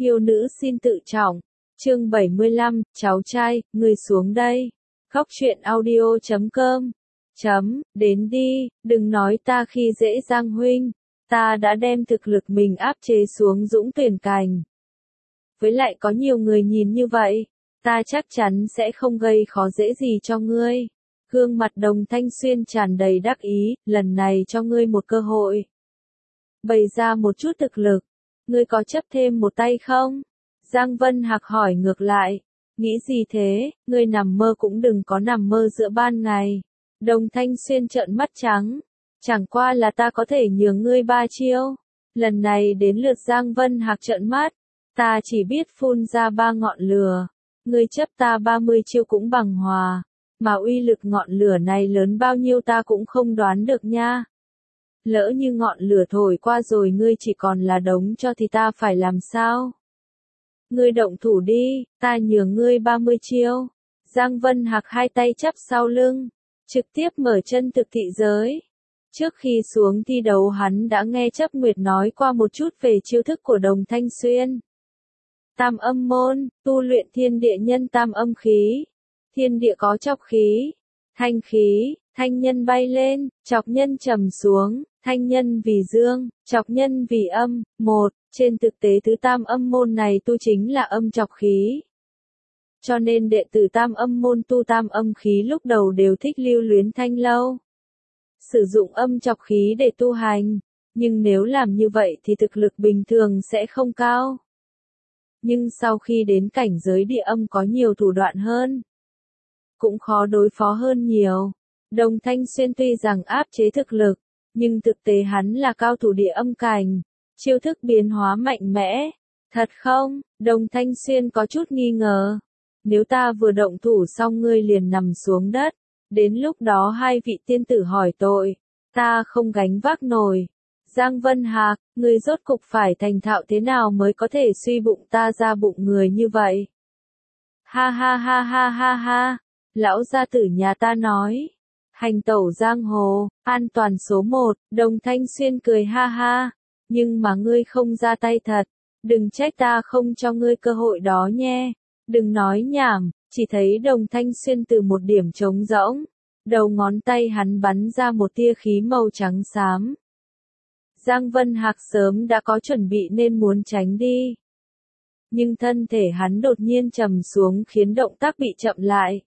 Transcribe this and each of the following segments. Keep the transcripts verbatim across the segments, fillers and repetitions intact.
Yêu nữ xin tự trọng. Chương bảy mươi lăm, cháu trai, người xuống đây. Khóc chuyện audio chấm com. Chấm, đến đi, đừng nói ta khi dễ Giang huynh. Ta đã đem thực lực mình áp chế xuống Dũng Tuyển Cành. Với lại có nhiều người nhìn như vậy, ta chắc chắn sẽ không gây khó dễ gì cho ngươi. Gương mặt Đồng Thanh Xuyên tràn đầy đắc ý, lần này cho ngươi một cơ hội. Bày ra một chút thực lực, ngươi có chấp thêm một tay không? Giang Vân Hạc hỏi ngược lại, nghĩ gì thế, ngươi nằm mơ cũng đừng có nằm mơ giữa ban ngày. Đồng Thanh Xuyên trợn mắt trắng, chẳng qua là ta có thể nhường ngươi ba chiêu. Lần này đến lượt Giang Vân Hạc trợn mắt, ta chỉ biết phun ra ba ngọn lửa, ngươi chấp ta ba mươi chiêu cũng bằng hòa, mà uy lực ngọn lửa này lớn bao nhiêu ta cũng không đoán được nha. Lỡ như ngọn lửa thổi qua rồi ngươi chỉ còn là đống cho thì ta phải làm sao? Ngươi động thủ đi, ta nhường ngươi ba mươi chiêu. Giang Vân Hạc hai tay chắp sau lưng, trực tiếp mở chân thực thị giới. Trước khi xuống thi đấu hắn đã nghe Chấp Nguyệt nói qua một chút về chiêu thức của Đồng Thanh Xuyên. Tam âm môn, tu luyện thiên địa nhân tam âm khí. Thiên địa có chọc khí, thanh khí, thanh nhân bay lên, chọc nhân trầm xuống, thanh nhân vì dương, chọc nhân vì âm. Một, trên thực tế thứ tam âm môn này tu chính là âm chọc khí. Cho nên đệ tử tam âm môn tu tam âm khí lúc đầu đều thích lưu luyến thanh lâu. Sử dụng âm chọc khí để tu hành, nhưng nếu làm như vậy thì thực lực bình thường sẽ không cao. Nhưng sau khi đến cảnh giới địa âm có nhiều thủ đoạn hơn, cũng khó đối phó hơn nhiều. Đồng Thanh Xuyên tuy rằng áp chế thực lực, nhưng thực tế hắn là cao thủ địa âm cảnh, chiêu thức biến hóa mạnh mẽ. Thật không? Đồng Thanh Xuyên có chút nghi ngờ. Nếu ta vừa động thủ xong ngươi liền nằm xuống đất, đến lúc đó hai vị tiên tử hỏi tội, ta không gánh vác nổi. Giang Vân Hạc, ngươi rốt cục phải thành thạo thế nào mới có thể suy bụng ta ra bụng người như vậy? Ha ha ha ha ha ha, lão gia tử nhà ta nói, hành tẩu giang hồ, an toàn số một. Đồng Thanh Xuyên cười ha ha, nhưng mà ngươi không ra tay thật, đừng trách ta không cho ngươi cơ hội đó nhé. Đừng nói nhảm, chỉ thấy Đồng Thanh Xuyên từ một điểm trống rỗng, đầu ngón tay hắn bắn ra một tia khí màu trắng xám. Giang Vân Hạc sớm đã có chuẩn bị nên muốn tránh đi. Nhưng thân thể hắn đột nhiên trầm xuống khiến động tác bị chậm lại.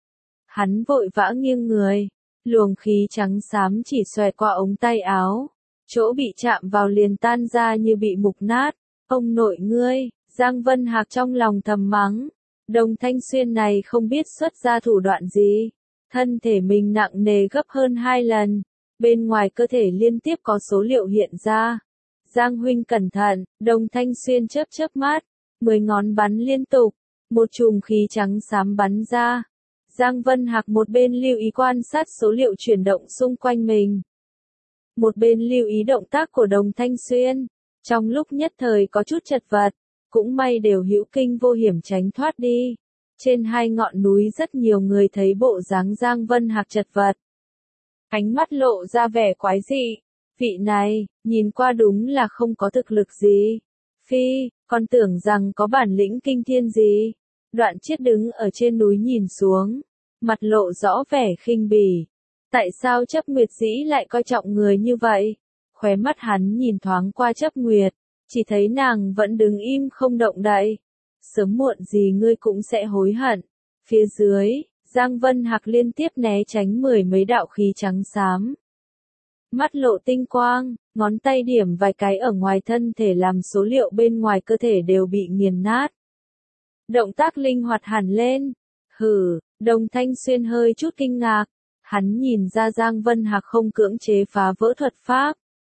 Hắn vội vã nghiêng người, luồng khí trắng xám chỉ xoẹt qua ống tay áo, chỗ bị chạm vào liền tan ra như bị mục nát. Ông nội ngươi, Giang Vân Hạc trong lòng thầm mắng, Đồng Thanh Xuyên này không biết xuất ra thủ đoạn gì. Thân thể mình nặng nề gấp hơn hai lần, bên ngoài cơ thể liên tiếp có số liệu hiện ra. Giang huynh cẩn thận, Đồng Thanh Xuyên chớp chớp mắt, mười ngón bắn liên tục, một chùm khí trắng xám bắn ra. Giang Vân Hạc một bên lưu ý quan sát số liệu chuyển động xung quanh mình, một bên lưu ý động tác của Đồng Thanh Xuyên. Trong lúc nhất thời có chút chật vật, cũng may đều hữu kinh vô hiểm tránh thoát đi. Trên hai ngọn núi rất nhiều người thấy bộ dáng Giang Vân Hạc chật vật, ánh mắt lộ ra vẻ quái dị. Vị này, nhìn qua đúng là không có thực lực gì. Phi, còn tưởng rằng có bản lĩnh kinh thiên gì. Đoạn Chiết đứng ở trên núi nhìn xuống, mặt lộ rõ vẻ khinh bỉ. Tại sao Chấp Nguyệt Dĩ lại coi trọng người như vậy? Khóe mắt hắn nhìn thoáng qua Chấp Nguyệt, chỉ thấy nàng vẫn đứng im không động đậy. Sớm muộn gì ngươi cũng sẽ hối hận. Phía dưới, Giang Vân Hạc liên tiếp né tránh mười mấy đạo khí trắng xám. Mắt lộ tinh quang, ngón tay điểm vài cái ở ngoài thân thể làm số liệu bên ngoài cơ thể đều bị nghiền nát. Động tác linh hoạt hẳn lên. Hừ, Đồng Thanh Xuyên hơi chút kinh ngạc. Hắn nhìn ra Giang Vân Hạc không cưỡng chế phá vỡ thuật pháp,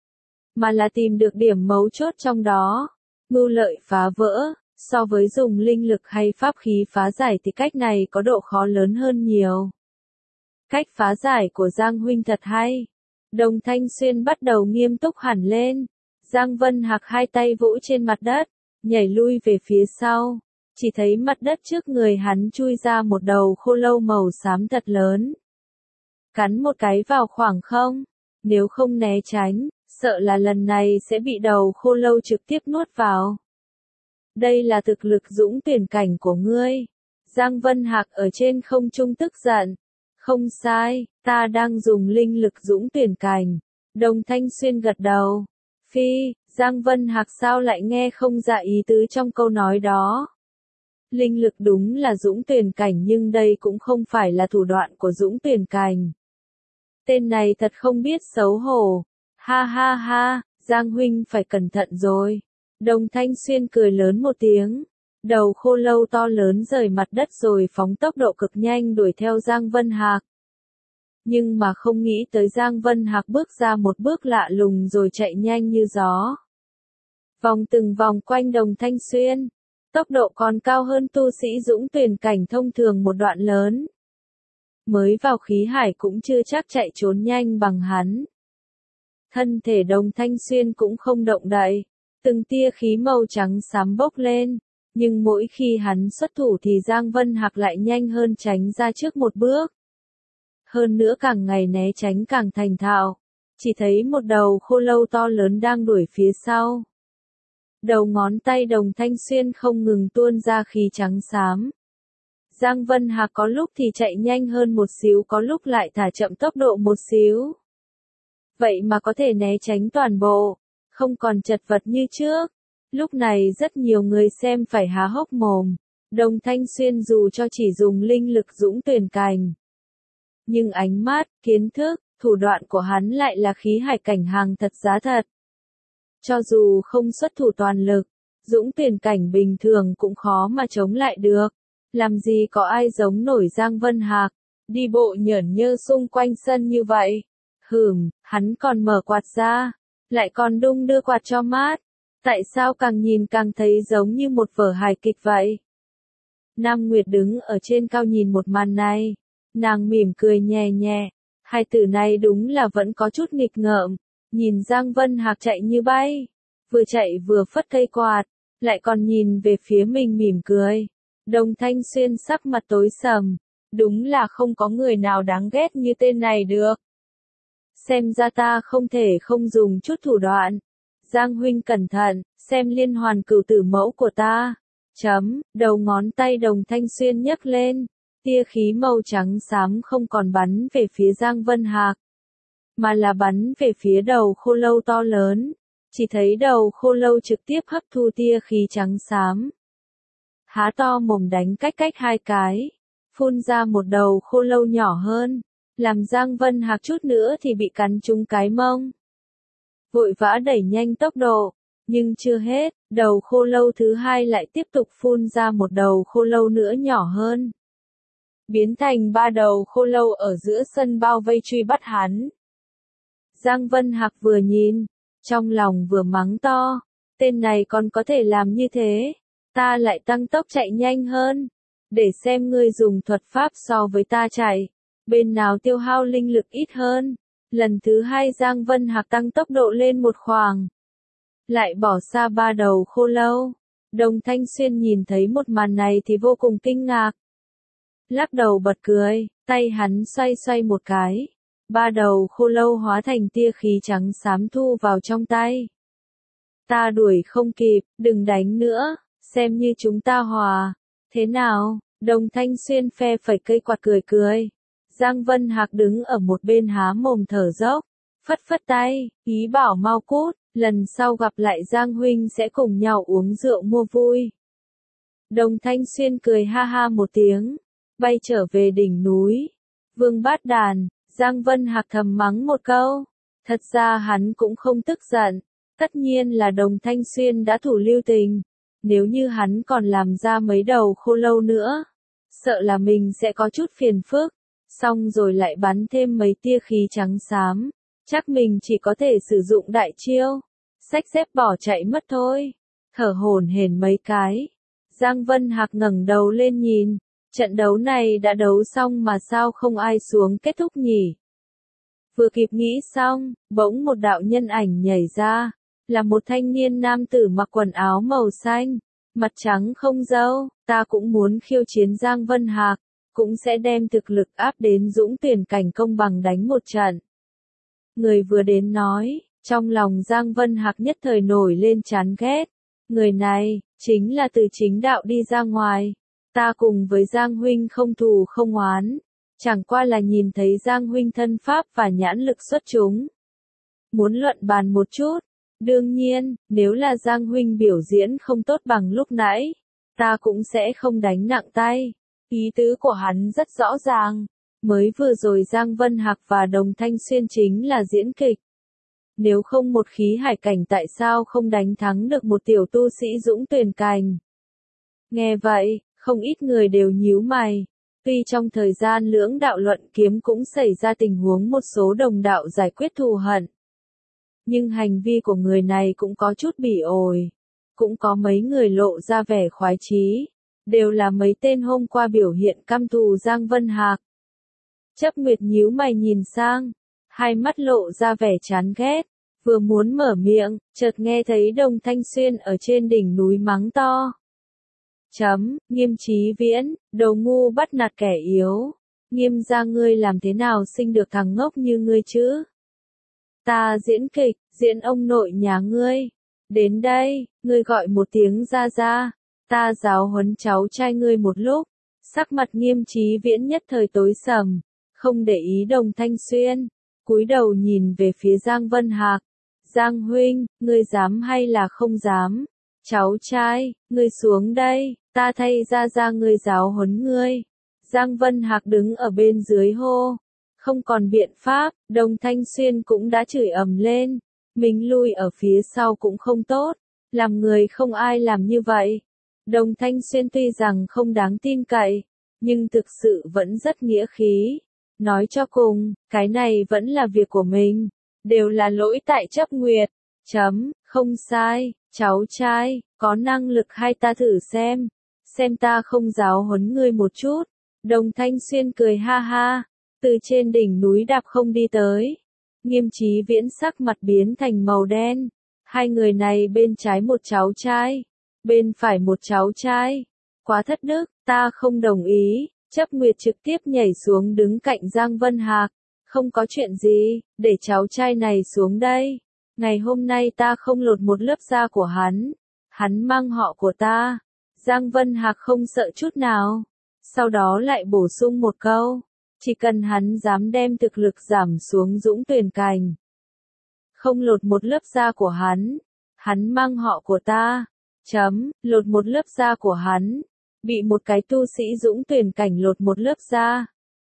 mà là tìm được điểm mấu chốt trong đó. Mưu lợi phá vỡ, so với dùng linh lực hay pháp khí phá giải thì cách này có độ khó lớn hơn nhiều. Cách phá giải của Giang huynh thật hay. Đồng Thanh Xuyên bắt đầu nghiêm túc hẳn lên. Giang Vân Hạc hai tay vỗ trên mặt đất, nhảy lui về phía sau. Chỉ thấy mặt đất trước người hắn chui ra một đầu khô lâu màu xám thật lớn. Cắn một cái vào khoảng không, nếu không né tránh, sợ là lần này sẽ bị đầu khô lâu trực tiếp nuốt vào. đây là thực lực dũng tuyển cảnh của ngươi. Giang Vân Hạc ở trên không trung tức giận. Không sai, ta đang dùng linh lực dũng tuyển cảnh. Đồng Thanh Xuyên gật đầu. Phi, Giang Vân Hạc sao lại nghe không ra ý tứ trong câu nói đó. Linh lực đúng là dũng tuyển cảnh nhưng đây cũng không phải là thủ đoạn của dũng tuyển cảnh. Tên này thật không biết xấu hổ. Ha ha ha, Giang huynh phải cẩn thận rồi. Đồng Thanh Xuyên cười lớn một tiếng. Đầu khô lâu to lớn rời mặt đất rồi phóng tốc độ cực nhanh đuổi theo Giang Vân Hạc. Nhưng mà không nghĩ tới Giang Vân Hạc bước ra một bước lạ lùng rồi chạy nhanh như gió. Vòng từng vòng quanh Đồng Thanh Xuyên. Tốc độ còn cao hơn tu sĩ dũng tuyển cảnh thông thường một đoạn lớn. Mới vào khí hải cũng chưa chắc chạy trốn nhanh bằng hắn. Thân thể Đồng Thanh Xuyên cũng không động đậy. Từng tia khí màu trắng xám bốc lên. Nhưng mỗi khi hắn xuất thủ thì Giang Vân Hạc lại nhanh hơn tránh ra trước một bước. Hơn nữa càng ngày né tránh càng thành thạo. Chỉ thấy một đầu khô lâu to lớn đang đuổi phía sau. Đầu ngón tay Đồng Thanh Xuyên không ngừng tuôn ra khí trắng xám. Giang Vân Hạc có lúc thì chạy nhanh hơn một xíu, có lúc lại thả chậm tốc độ một xíu. Vậy mà có thể né tránh toàn bộ, không còn chật vật như trước. Lúc này rất nhiều người xem phải há hốc mồm. Đồng Thanh Xuyên dù cho chỉ dùng linh lực dũng tuyển cảnh, nhưng ánh mắt, kiến thức, thủ đoạn của hắn lại là khí hải cảnh hàng thật giá thật. Cho dù không xuất thủ toàn lực, dũng tuyển cảnh bình thường cũng khó mà chống lại được. Làm gì có ai giống nổi Giang Vân Hạc, đi bộ nhởn nhơ xung quanh sân như vậy. Hừm, hắn còn mở quạt ra, lại còn đung đưa quạt cho mát. Tại sao càng nhìn càng thấy giống như một vở hài kịch vậy? Nam Nguyệt đứng ở trên cao nhìn một màn này. Nàng mỉm cười nhẹ nhẹ. Hai tử này đúng là vẫn có chút nghịch ngợm. Nhìn Giang Vân Hạc chạy như bay. Vừa chạy vừa phất cây quạt. Lại còn nhìn về phía mình mỉm cười. Đồng Thanh Xuyên sắc mặt tối sầm. Đúng là không có người nào đáng ghét như tên này được. Xem ra ta không thể không dùng chút thủ đoạn. Giang huynh cẩn thận, xem liên hoàn cửu tử mẫu của ta. Chấm, đầu ngón tay Đồng Thanh Xuyên nhấc lên. Tia khí màu trắng xám không còn bắn về phía Giang Vân Hạc, mà là bắn về phía đầu khô lâu to lớn. Chỉ thấy đầu khô lâu trực tiếp hấp thu tia khí trắng xám. Há to mồm đánh cách cách hai cái. Phun ra một đầu khô lâu nhỏ hơn. Làm Giang Vân Hạc chút nữa thì bị cắn trúng cái mông. Vội vã đẩy nhanh tốc độ. Nhưng chưa hết, đầu khô lâu thứ hai lại tiếp tục phun ra một đầu khô lâu nữa nhỏ hơn. Biến thành ba đầu khô lâu ở giữa sân bao vây truy bắt hắn. Giang Vân Hạc vừa nhìn, trong lòng vừa mắng to. Tên này còn có thể làm như thế. Ta lại tăng tốc chạy nhanh hơn. Để xem ngươi dùng thuật pháp so với ta chạy. Bên nào tiêu hao linh lực ít hơn. Lần thứ hai Giang Vân Hạc tăng tốc độ lên một khoảng. Lại bỏ xa ba đầu khô lâu. Đồng Thanh Xuyên nhìn thấy một màn này thì vô cùng kinh ngạc. Lắc đầu bật cười, tay hắn xoay xoay một cái. Ba đầu khô lâu hóa thành tia khí trắng xám thu vào trong tay. Ta đuổi không kịp, đừng đánh nữa, xem như chúng ta hòa. Thế nào? Đồng Thanh Xuyên phe phẩy cây quạt cười cười. Giang Vân Hạc đứng ở một bên há mồm thở dốc, phất phất tay, ý bảo mau cút, lần sau gặp lại Giang huynh sẽ cùng nhau uống rượu mua vui. Đồng Thanh Xuyên cười ha ha một tiếng, bay trở về đỉnh núi. Vương Bát Đàn, Giang Vân Hạc thầm mắng một câu. Thật ra hắn cũng không tức giận, tất nhiên là Đồng Thanh Xuyên đã thủ lưu tình. Nếu như hắn còn làm ra mấy đầu khô lâu nữa, sợ là mình sẽ có chút phiền phức. Xong rồi lại bắn thêm mấy tia khí trắng xám, chắc mình chỉ có thể sử dụng đại chiêu, xách xếp bỏ chạy mất thôi. Thở hổn hển mấy cái, Giang Vân Hạc ngẩng đầu lên nhìn, trận đấu này đã đấu xong mà sao không ai xuống kết thúc nhỉ? Vừa kịp nghĩ xong, bỗng một đạo nhân ảnh nhảy ra, là một thanh niên nam tử mặc quần áo màu xanh, mặt trắng không râu. Ta cũng muốn khiêu chiến Giang Vân Hạc, cũng sẽ đem thực lực áp đến dũng tuyển cảnh công bằng đánh một trận. Người vừa đến nói, trong lòng Giang Vân Hạc nhất thời nổi lên chán ghét. Người này, chính là từ chính đạo đi ra ngoài. Ta cùng với Giang huynh không thù không oán, chẳng qua là nhìn thấy Giang huynh thân pháp và nhãn lực xuất chúng. Muốn luận bàn một chút, đương nhiên, nếu là Giang huynh biểu diễn không tốt bằng lúc nãy, ta cũng sẽ không đánh nặng tay. Ý tứ của hắn rất rõ ràng, mới vừa rồi Giang Vân Hạc và Đồng Thanh Xuyên chính là diễn kịch. Nếu không một khí hải cảnh tại sao không đánh thắng được một tiểu tu sĩ dũng tuyển cành. Nghe vậy, không ít người đều nhíu mày. Tuy trong thời gian lưỡng đạo luận kiếm cũng xảy ra tình huống một số đồng đạo giải quyết thù hận. Nhưng hành vi của người này cũng có chút bỉ ổi. Cũng có mấy người lộ ra vẻ khoái chí. Đều là mấy tên hôm qua biểu hiện căm thù Giang Vân Hạc. Chấp Nguyệt nhíu mày nhìn sang. Hai mắt lộ ra vẻ chán ghét. Vừa muốn mở miệng, chợt nghe thấy Đồng Thanh Xuyên ở trên đỉnh núi mắng to. Chấm, Nghiêm Chí Viễn, đồ ngu bắt nạt kẻ yếu. Nghiêm gia ngươi làm thế nào sinh được thằng ngốc như ngươi chứ? Ta diễn kịch, diễn ông nội nhà ngươi. Đến đây, ngươi gọi một tiếng ra ra. Ta giáo huấn cháu trai ngươi một lúc. Sắc mặt Nghiêm Chí Viễn nhất thời tối sầm. Không để ý Đồng Thanh Xuyên. Cúi đầu nhìn về phía Giang Vân Hạc. Giang huynh, ngươi dám hay là không dám? Cháu trai, ngươi xuống đây, ta thay ra ra ngươi giáo huấn ngươi. Giang Vân Hạc đứng ở bên dưới hô. Không còn biện pháp, Đồng Thanh Xuyên cũng đã chửi ầm lên. Mình lui ở phía sau cũng không tốt. Làm người không ai làm như vậy. Đồng Thanh Xuyên tuy rằng không đáng tin cậy, nhưng thực sự vẫn rất nghĩa khí. Nói cho cùng, cái này vẫn là việc của mình. Đều là lỗi tại Chấp Nguyệt. Chấm, không sai, cháu trai, có năng lực hay ta thử xem. Xem ta không giáo huấn ngươi một chút. Đồng Thanh Xuyên cười ha ha. Từ trên đỉnh núi đạp không đi tới. Nghiêm Chí Viễn sắc mặt biến thành màu đen. Hai người này bên trái một cháu trai. Bên phải một cháu trai. Quá thất đức, ta không đồng ý. Chấp Nguyệt trực tiếp nhảy xuống đứng cạnh Giang Vân Hạc. Không có chuyện gì, để cháu trai này xuống đây. Ngày hôm nay ta không lột một lớp da của hắn. Hắn mang họ của ta. Giang Vân Hạc không sợ chút nào. Sau đó lại bổ sung một câu. Chỉ cần hắn dám đem thực lực giảm xuống dũng tuyển cành. Không lột một lớp da của hắn. Hắn mang họ của ta. Chấm, lột một lớp da của hắn. Bị một cái tu sĩ dũng tuyển cảnh lột một lớp da.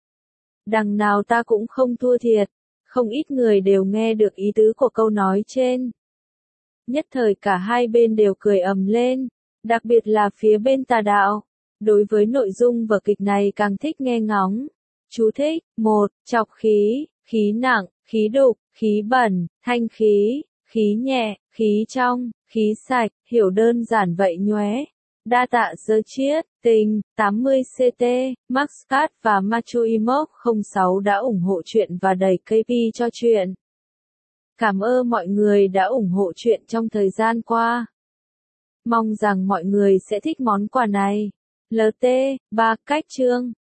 Đằng nào ta cũng không thua thiệt. Không ít người đều nghe được ý tứ của câu nói trên. Nhất thời cả hai bên đều cười ầm lên. Đặc biệt là phía bên tà đạo. Đối với nội dung vở kịch này càng thích nghe ngóng. Chú thích, một, Trọc khí, khí nặng, khí đục, khí bẩn, thanh khí, khí nhẹ, khí trong, khí sạch, hiểu đơn giản vậy nhóe. Đa tạ Dơ Chiết, Tình, tám mươi xê tê, Maxcat và Machuimok không sáu đã ủng hộ chuyện và đẩy ca pê cho chuyện. Cảm ơn mọi người đã ủng hộ chuyện trong thời gian qua. Mong rằng mọi người sẽ thích món quà này. lờ tê, ba cách chương.